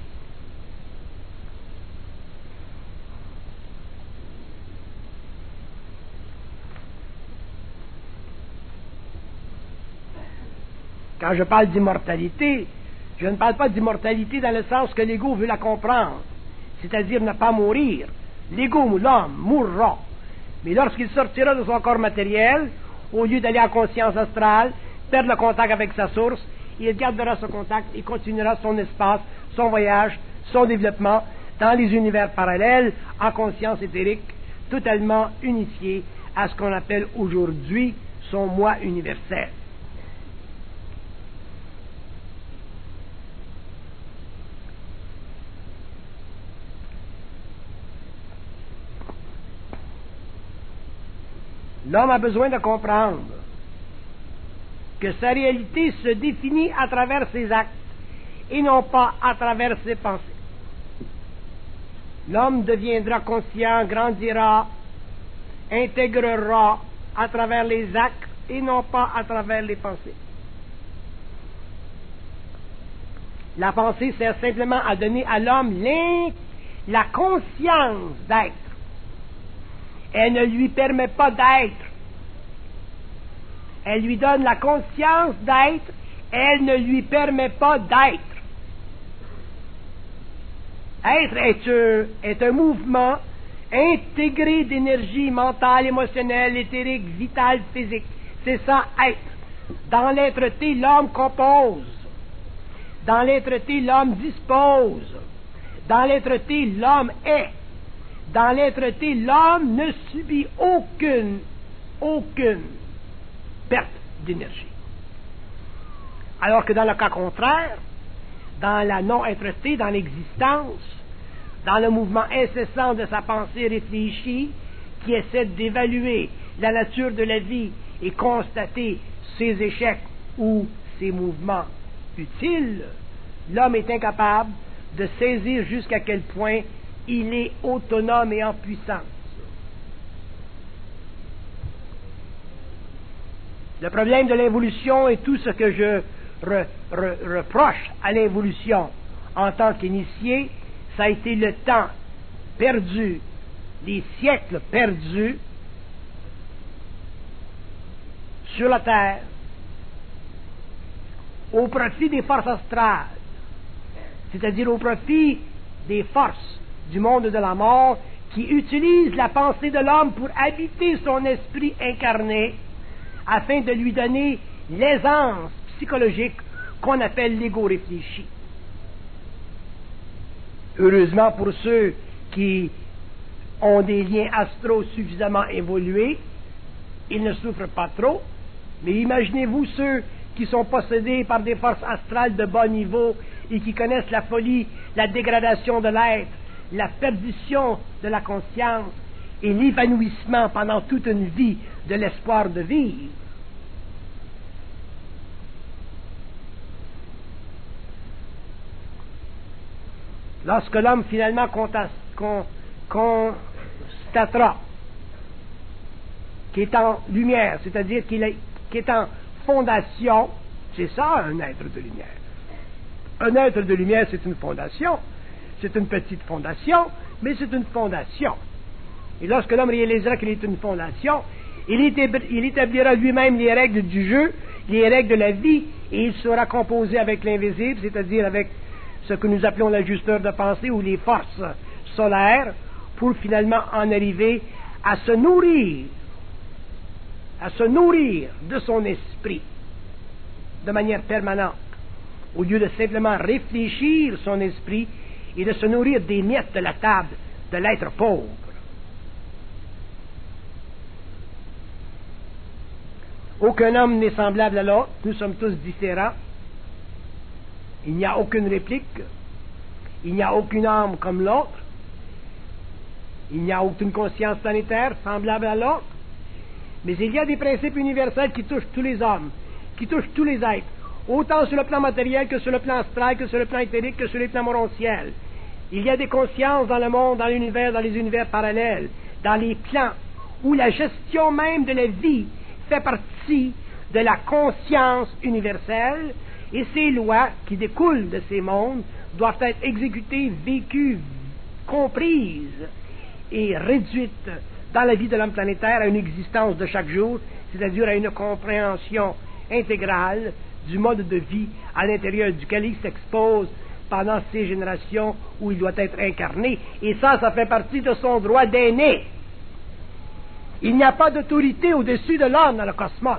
Quand je parle d'immortalité, je ne parle pas d'immortalité dans le sens que l'ego veut la comprendre, c'est-à-dire ne pas mourir. L'ego, l'homme, mourra. Mais lorsqu'il sortira de son corps matériel, au lieu d'aller en conscience astrale, perdre le contact avec sa source, il gardera ce contact et continuera son espace, son voyage, son développement dans les univers parallèles, en conscience éthérique, totalement unifié à ce qu'on appelle aujourd'hui son moi universel. L'homme a besoin de comprendre que sa réalité se définit à travers ses actes et non pas à travers ses pensées. L'homme deviendra conscient, grandira, intégrera à travers les actes et non pas à travers les pensées. La pensée sert simplement à donner à l'homme la conscience d'être. Elle ne lui permet pas d'être. Elle lui donne la conscience d'être, elle ne lui permet pas d'être. Être est un, est un mouvement intégré d'énergie mentale, émotionnelle, éthérique, vitale, physique. C'est ça, être. Dans l'être-té, l'homme compose. Dans l'être-té, l'homme dispose. Dans l'être-té, l'homme est. Dans l'être-té, l'homme ne subit aucune, aucune perte d'énergie. Alors que dans le cas contraire, dans la non-être-té, dans l'existence, dans le mouvement incessant de sa pensée réfléchie, qui essaie d'évaluer la nature de la vie et constater ses échecs ou ses mouvements utiles, l'homme est incapable de saisir jusqu'à quel point il est autonome et en puissance. Le problème de l'évolution et tout ce que je re, re, reproche à l'évolution en tant qu'initié, ça a été le temps perdu, les siècles perdus sur la Terre au profit des forces astrales, c'est-à-dire au profit des forces du monde de la mort qui utilisent la pensée de l'homme pour habiter son esprit incarné afin de lui donner l'aisance psychologique qu'on appelle l'ego réfléchi. Heureusement pour ceux qui ont des liens astraux suffisamment évolués, ils ne souffrent pas trop, mais imaginez-vous ceux qui sont possédés par des forces astrales de bas niveau et qui connaissent la folie, la dégradation de l'être, la perdition de la conscience et l'évanouissement pendant toute une vie de l'espoir de vivre. Lorsque l'homme finalement constatera qu'il est en lumière, c'est-à-dire qu'il est, qu'il est en fondation, c'est ça un être de lumière. Un être de lumière, c'est une fondation. C'est une petite fondation, mais c'est une fondation. Et lorsque l'homme réalisera qu'il est une fondation, il établira lui-même les règles du jeu, les règles de la vie, et il sera composé avec l'invisible, c'est-à-dire avec ce que nous appelons l'ajusteur de pensée ou les forces solaires, pour finalement en arriver à se nourrir, à se nourrir de son esprit de manière permanente, au lieu de simplement réfléchir son esprit et de se nourrir des miettes de la table de l'être pauvre. Aucun homme n'est semblable à l'autre, nous sommes tous différents. Il n'y a aucune réplique, il n'y a aucune âme comme l'autre, il n'y a aucune conscience planétaire semblable à l'autre, mais il y a des principes universels qui touchent tous les hommes, qui touchent tous les êtres, autant sur le plan matériel que sur le plan astral, que sur le plan éthérique, que sur les plans morontiels. Il y a des consciences dans le monde, dans l'univers, dans les univers parallèles, dans les plans où la gestion même de la vie fait partie de la conscience universelle, et ces lois qui découlent de ces mondes doivent être exécutées, vécues, comprises et réduites dans la vie de l'homme planétaire à une existence de chaque jour, c'est-à-dire à une compréhension intégrale du mode de vie à l'intérieur duquel il s'expose pendant ces générations où il doit être incarné. Et ça, ça fait partie de son droit d'aîné. Il n'y a pas d'autorité au-dessus de l'homme dans le cosmos.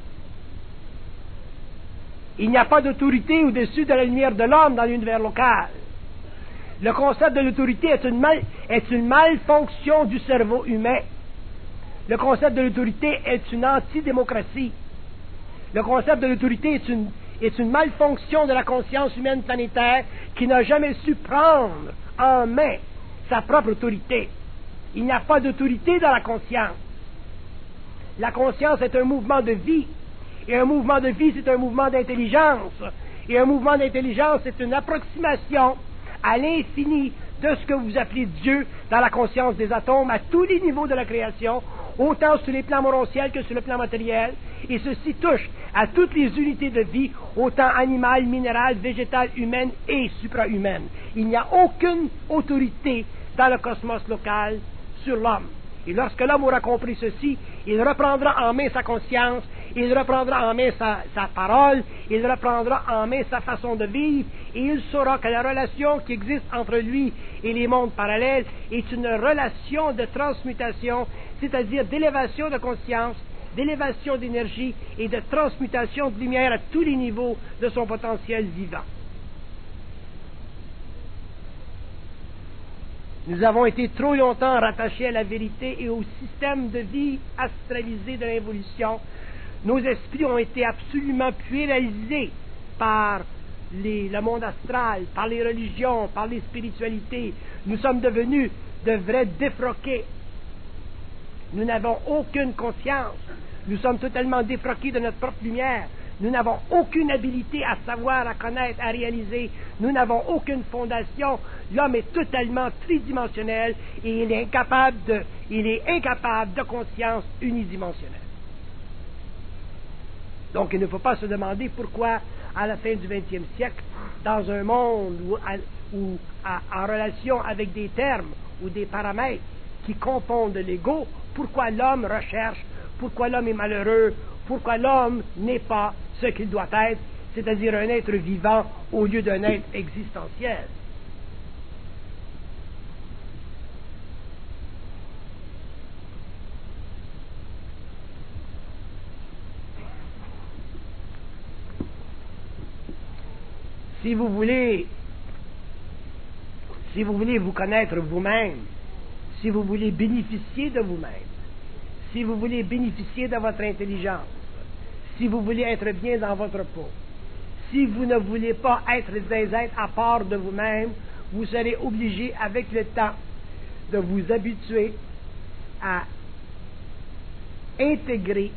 Il n'y a pas d'autorité au-dessus de la lumière de l'homme dans l'univers local. Le concept de l'autorité est une, mal, est une malfonction du cerveau humain. Le concept de l'autorité est une antidémocratie. Le concept de l'autorité est une, est une malfonction de la conscience humaine planétaire qui n'a jamais su prendre en main sa propre autorité. Il n'y a pas d'autorité dans la conscience. La conscience est un mouvement de vie. Et un mouvement de vie, c'est un mouvement d'intelligence. Et un mouvement d'intelligence, c'est une approximation à l'infini de ce que vous appelez Dieu dans la conscience des atomes à tous les niveaux de la création, autant sur les plans morontiels que sur le plan matériel. Et ceci touche à toutes les unités de vie, autant animales, minérales, végétales, humaines et suprahumaines. Il n'y a aucune autorité dans le cosmos local sur l'homme. Et lorsque l'homme aura compris ceci, il reprendra en main sa conscience, il reprendra en main sa, sa parole, il reprendra en main sa façon de vivre, et il saura que la relation qui existe entre lui et les mondes parallèles est une relation de transmutation, c'est-à-dire d'élévation de conscience, d'élévation d'énergie et de transmutation de lumière à tous les niveaux de son potentiel vivant. Nous avons été trop longtemps rattachés à la vérité et au système de vie astralisé de l'évolution. Nos esprits ont été absolument puéralisés par les, le monde astral, par les religions, par les spiritualités. Nous sommes devenus de vrais défroqués. Nous n'avons aucune conscience. Nous sommes totalement défroqués de notre propre lumière. Nous n'avons aucune habilité à savoir, à connaître, à réaliser. Nous n'avons aucune fondation. L'homme est totalement tridimensionnel et il est incapable de, il est incapable de conscience unidimensionnelle. Donc, il ne faut pas se demander pourquoi, à la fin du vingtième siècle, dans un monde où, à, où à, en relation avec des termes ou des paramètres qui confondent l'ego, pourquoi l'homme recherche, pourquoi l'homme est malheureux, pourquoi l'homme n'est pas ce qu'il doit être, c'est-à-dire un être vivant au lieu d'un être existentiel. Si vous voulez, si vous voulez vous connaître vous-même, si vous voulez bénéficier de vous-même, si vous voulez bénéficier de votre intelligence, si vous voulez être bien dans votre peau, si vous ne voulez pas être des êtres à part de vous-même, vous serez obligé avec le temps de vous habituer à intégrer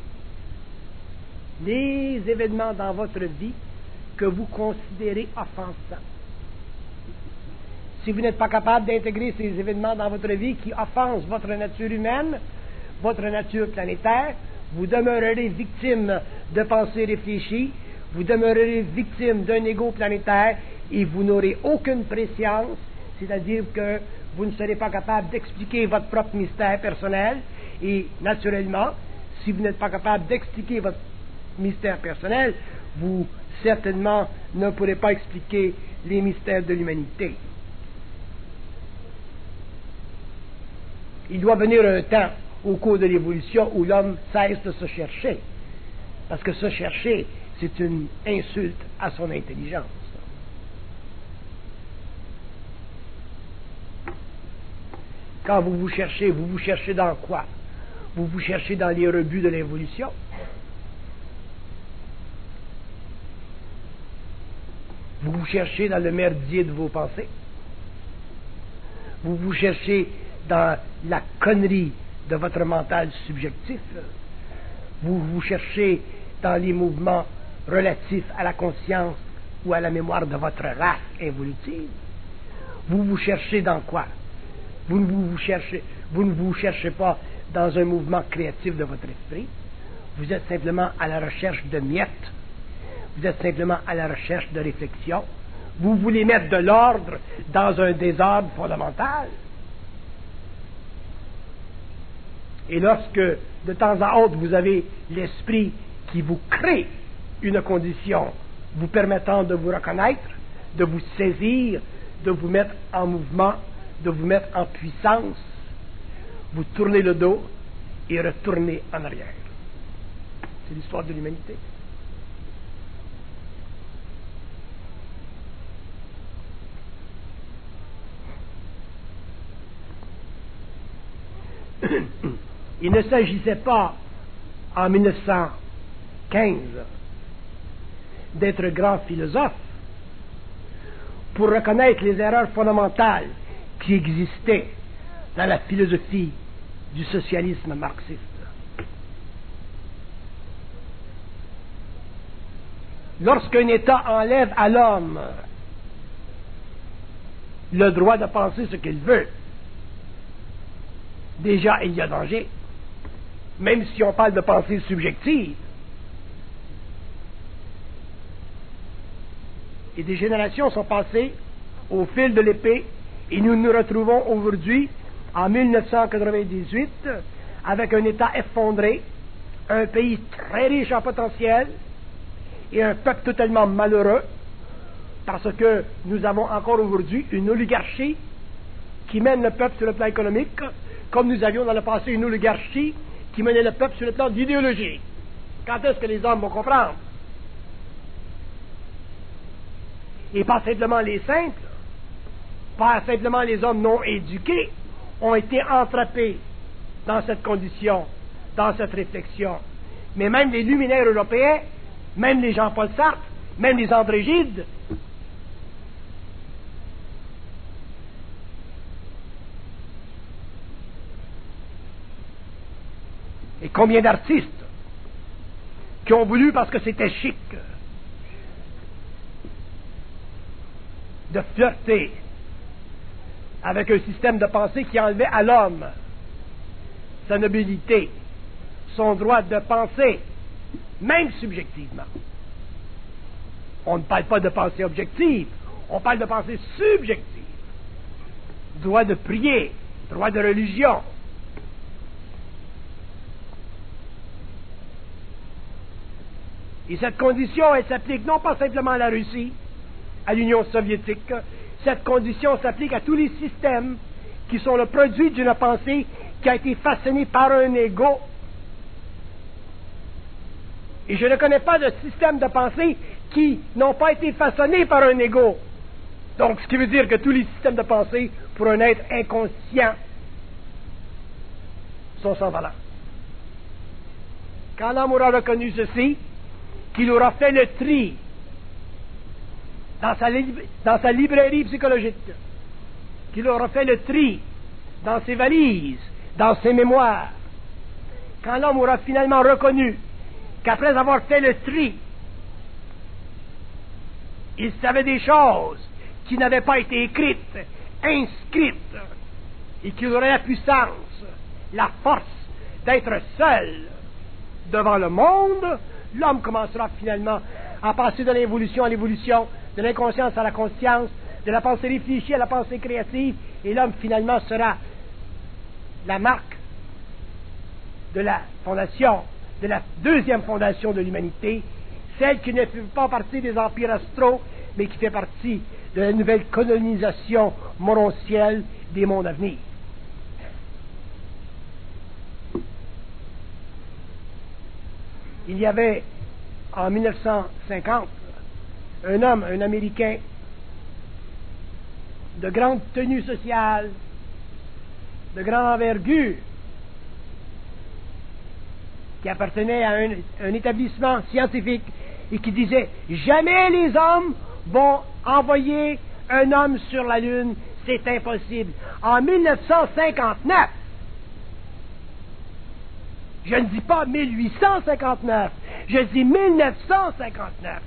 les événements dans votre vie que vous considérez offensants. Si vous n'êtes pas capable d'intégrer ces événements dans votre vie qui offensent votre nature humaine, votre nature planétaire, vous demeurerez victime de pensées réfléchies, vous demeurerez victime d'un ego planétaire et vous n'aurez aucune préscience, c'est-à-dire que vous ne serez pas capable d'expliquer votre propre mystère personnel et, naturellement, si vous n'êtes pas capable d'expliquer votre mystère personnel, vous certainement ne pourrez pas expliquer les mystères de l'humanité. Il doit venir un temps au cours de l'évolution où l'homme cesse de se chercher. Parce que se chercher, c'est une insulte à son intelligence. Quand vous vous cherchez, vous vous cherchez dans quoi? Vous vous cherchez dans les rebuts de l'évolution. Vous vous cherchez dans le merdier de vos pensées. Vous vous cherchez dans la connerie de votre mental subjectif. Vous vous cherchez dans les mouvements relatifs à la conscience ou à la mémoire de votre race évolutive. Vous vous cherchez dans quoi? Vous ne vous, vous cherchez, vous ne vous cherchez pas dans un mouvement créatif de votre esprit. Vous êtes simplement à la recherche de miettes. Vous êtes simplement à la recherche de réflexion. Vous voulez mettre de l'ordre dans un désordre fondamental. Et lorsque, de temps à autre, vous avez l'esprit qui vous crée une condition vous permettant de vous reconnaître, de vous saisir, de vous mettre en mouvement, de vous mettre en puissance, vous tournez le dos et retournez en arrière. C'est l'histoire de l'humanité. Il ne s'agissait pas, en mille neuf cent quinze, d'être grand philosophe pour reconnaître les erreurs fondamentales qui existaient dans la philosophie du socialisme marxiste. Lorsqu'un État enlève à l'homme le droit de penser ce qu'il veut, déjà il y a danger, même si on parle de pensée subjective. Et des générations sont passées au fil de l'épée, et nous nous retrouvons aujourd'hui, en mille neuf cent quatre-vingt-dix-huit, avec un État effondré, un pays très riche en potentiel, et un peuple totalement malheureux, parce que nous avons encore aujourd'hui une oligarchie qui mène le peuple sur le plan économique, comme nous avions dans le passé une oligarchie qui menait le peuple sur le plan d'idéologie. Quand est-ce que les hommes vont comprendre? Et pas simplement les simples, pas simplement les hommes non éduqués, ont été entrappés dans cette condition, dans cette réflexion. Mais même les luminaires européens, même les Jean-Paul Sartre, même les André Gide, et combien d'artistes qui ont voulu, parce que c'était chic, de flirter avec un système de pensée qui enlevait à l'homme sa nobilité, son droit de penser, même subjectivement. On ne parle pas de pensée objective, on parle de pensée subjective. Droit de prier, droit de religion. Et cette condition, elle s'applique non pas simplement à la Russie, à l'Union soviétique. Cette condition s'applique à tous les systèmes qui sont le produit d'une pensée qui a été façonnée par un ego. Et je ne connais pas de système de pensée qui n'ont pas été façonnés par un ego. Donc, ce qui veut dire que tous les systèmes de pensée, pour un être inconscient, sont sans valeur. Quand l'homme aura reconnu ceci, qu'il aura fait le tri dans sa, lib- dans sa librairie psychologique, qu'il aura fait le tri dans ses valises, dans ses mémoires, quand l'homme aura finalement reconnu qu'après avoir fait le tri, il savait des choses qui n'avaient pas été écrites, inscrites, et qu'il aurait la puissance, la force d'être seul devant le monde, l'homme commencera finalement à passer de l'évolution à l'évolution, de l'inconscience à la conscience, de la pensée réfléchie à la pensée créative, et l'homme finalement sera la marque de la fondation, de la deuxième fondation de l'humanité, celle qui ne fait pas partie des empires astraux, mais qui fait partie de la nouvelle colonisation morontielle des mondes à venir. Il y avait, en mille neuf cent cinquante, un homme, un Américain, de grande tenue sociale, de grande envergure, qui appartenait à un, un établissement scientifique et qui disait « Jamais les hommes vont envoyer un homme sur la Lune, c'est impossible. » En mille neuf cent cinquante-neuf, je ne dis pas mille huit cent cinquante-neuf, je dis mille neuf cent cinquante-neuf.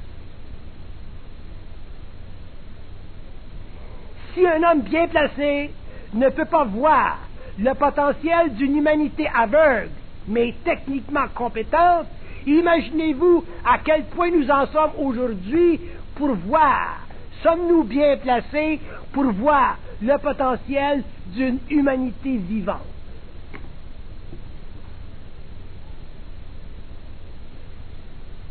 Si un homme bien placé ne peut pas voir le potentiel d'une humanité aveugle, mais techniquement compétente, imaginez-vous à quel point nous en sommes aujourd'hui pour voir. Sommes-nous bien placés pour voir le potentiel d'une humanité vivante?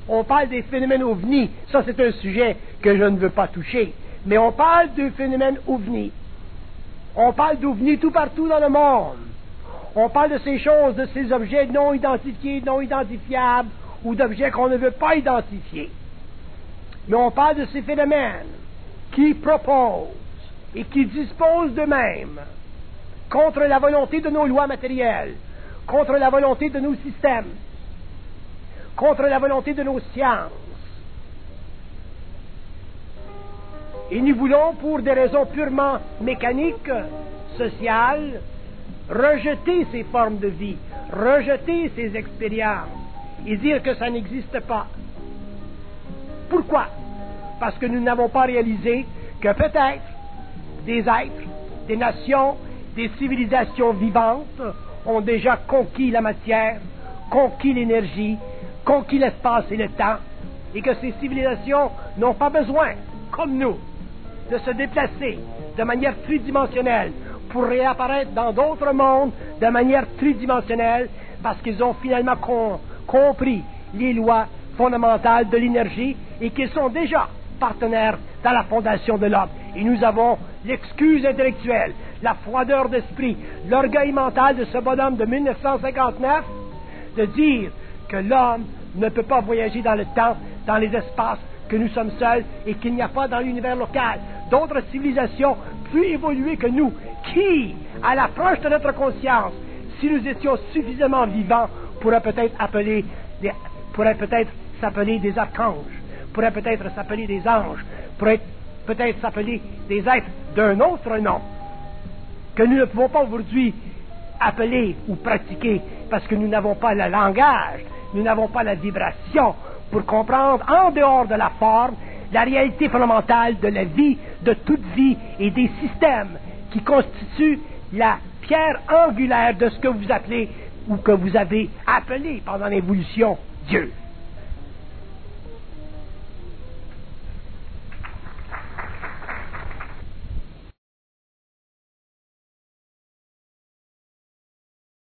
On parle des phénomènes ovnis. Ça, c'est un sujet que je ne veux pas toucher. Mais on parle de phénomènes ovnis. On parle d'ovnis tout partout dans le monde. On parle de ces choses, de ces objets non identifiés, non identifiables, ou d'objets qu'on ne veut pas identifier. Mais on parle de ces phénomènes qui proposent et qui disposent d'eux-mêmes contre la volonté de nos lois matérielles, contre la volonté de nos systèmes, contre la volonté de nos sciences. Et nous voulons, pour des raisons purement mécaniques, sociales, rejeter ces formes de vie, rejeter ces expériences et dire que ça n'existe pas. Pourquoi? Parce que nous n'avons pas réalisé que peut-être des êtres, des nations, des civilisations vivantes ont déjà conquis la matière, conquis l'énergie, conquis l'espace et le temps, et que ces civilisations n'ont pas besoin, comme nous, de se déplacer de manière tridimensionnelle pour réapparaître dans d'autres mondes de manière tridimensionnelle, parce qu'ils ont finalement con- compris les lois fondamentales de l'énergie et qu'ils sont déjà partenaires dans la fondation de l'homme. Et nous avons l'excuse intellectuelle, la froideur d'esprit, l'orgueil mental de ce bonhomme de mille neuf cent cinquante-neuf de dire que l'homme ne peut pas voyager dans le temps, dans les espaces, que nous sommes seuls et qu'il n'y a pas dans l'univers local d'autres civilisations plus évoluées que nous, qui, à l'approche de notre conscience, si nous étions suffisamment vivants, pourraient peut-être appeler des, pourraient peut-être s'appeler des archanges, pourraient peut-être s'appeler des anges, pourraient peut-être s'appeler des êtres d'un autre nom, que nous ne pouvons pas aujourd'hui appeler ou pratiquer parce que nous n'avons pas le langage, nous n'avons pas la vibration pour comprendre en dehors de la forme la réalité fondamentale de la vie, de toute vie et des systèmes qui constituent la pierre angulaire de ce que vous appelez ou que vous avez appelé pendant l'évolution Dieu.